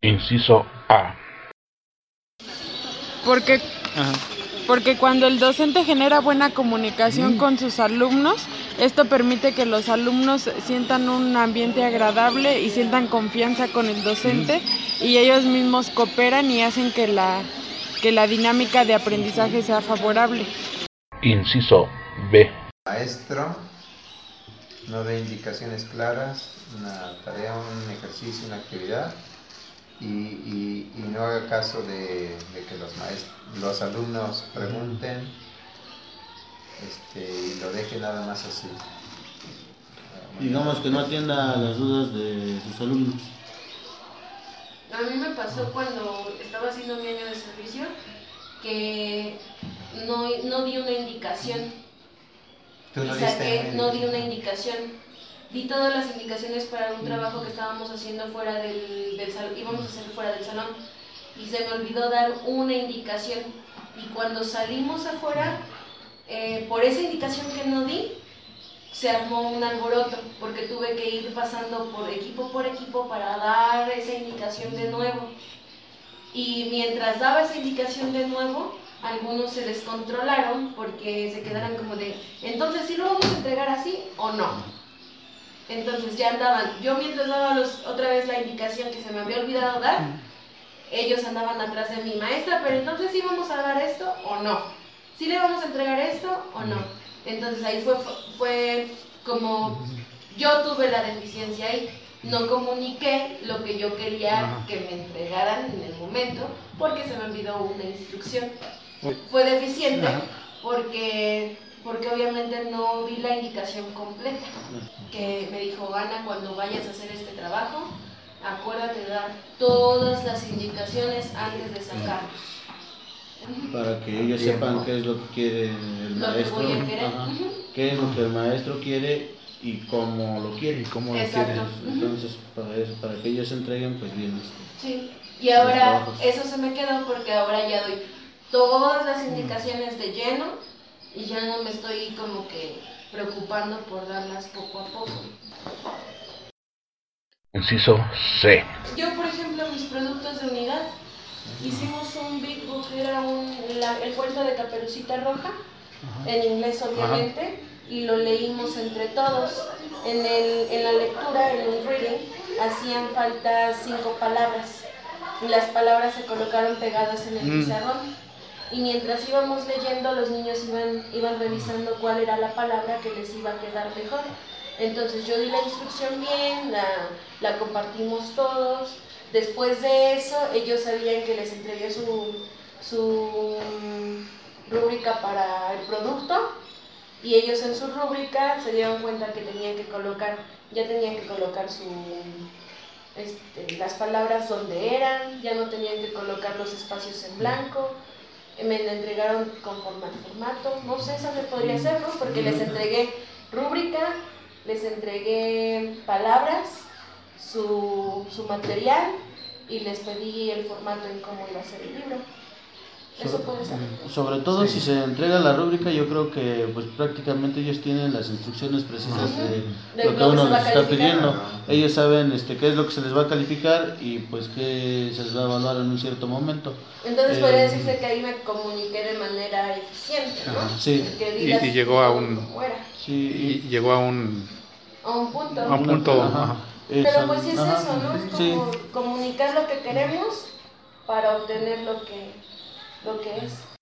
Inciso A. Porque, Ajá. porque cuando el docente genera buena comunicación con sus alumnos, esto permite que los alumnos sientan un ambiente agradable y sientan confianza con el docente y ellos mismos cooperan y hacen que la dinámica de aprendizaje sea favorable. Inciso B. Maestro no dé indicaciones claras, una tarea, un ejercicio, una actividad y no haga caso de que los alumnos pregunten y lo deje nada más así. Digamos que no atienda las dudas de sus alumnos. A mí me pasó cuando estaba haciendo mi año de servicio que no di una indicación. No di una indicación. Di todas las indicaciones para un trabajo que estábamos haciendo fuera del salón, íbamos a hacer fuera del salón, y se me olvidó dar una indicación. Y cuando salimos afuera, por esa indicación que no di, se armó un alboroto, porque tuve que ir pasando por equipo para dar esa indicación de nuevo. Y mientras daba esa indicación de nuevo, algunos se descontrolaron porque se quedaron como de, entonces ¿sí lo vamos a entregar así o no? Entonces ya andaban, yo mientras daba otra vez la indicación que se me había olvidado dar, ellos andaban atrás de mi maestra, pero entonces ¿sí vamos a dar esto o no? ¿Sí le vamos a entregar esto o no? Entonces ahí fue como yo tuve la deficiencia ahí, no comuniqué lo que yo quería que me entregaran en el momento porque se me olvidó una instrucción. Fue deficiente porque obviamente no di la indicación completa, que me dijo, Ana, cuando vayas a hacer este trabajo, acuérdate de dar todas las indicaciones antes de sacarlos. Para que ellos sepan qué es lo que quiere el maestro, qué es lo que el maestro quiere y cómo lo quiere. Entonces, para que ellos se entreguen, pues bien. Sí, y ahora eso se me quedó porque ahora ya doy todas las indicaciones de lleno y ya no me estoy como que preocupando por darlas poco a poco. Inciso C. Yo, por ejemplo, mis productos de unidad, hicimos un Big Book, era el cuento de Caperucita Roja, en inglés obviamente, y lo leímos entre todos. En la lectura, en un reading, hacían falta 5 palabras, y las palabras se colocaron pegadas en el pizarrón. Y mientras íbamos leyendo, los niños iban revisando cuál era la palabra que les iba a quedar mejor. Entonces yo di la instrucción bien, la compartimos todos. Después de eso, ellos sabían que les entregué su rúbrica para el producto, y ellos en su rúbrica se dieron cuenta que tenían que colocar las palabras donde eran, ya no tenían que colocar los espacios en blanco. Me la entregaron conforme al formato, no sé, eso se podría hacer, ¿no? Porque les entregué rúbrica, les entregué palabras, su material, y les pedí el formato en cómo iba a ser el libro. Eso puede ser. Sobre todo si se entrega la rúbrica, yo creo que pues prácticamente ellos tienen las instrucciones precisas de lo que uno les está pidiendo. Ellos saben qué es lo que se les va a calificar y pues qué se les va a evaluar en un cierto momento. Entonces podría decirse que ahí me comuniqué de manera eficiente, ¿no? Sí. Y llegó a un... Sí. Y llegó a un punto. A un punto. Pero pues sí es eso, ¿no? Es como comunicar lo que queremos para obtener lo que es.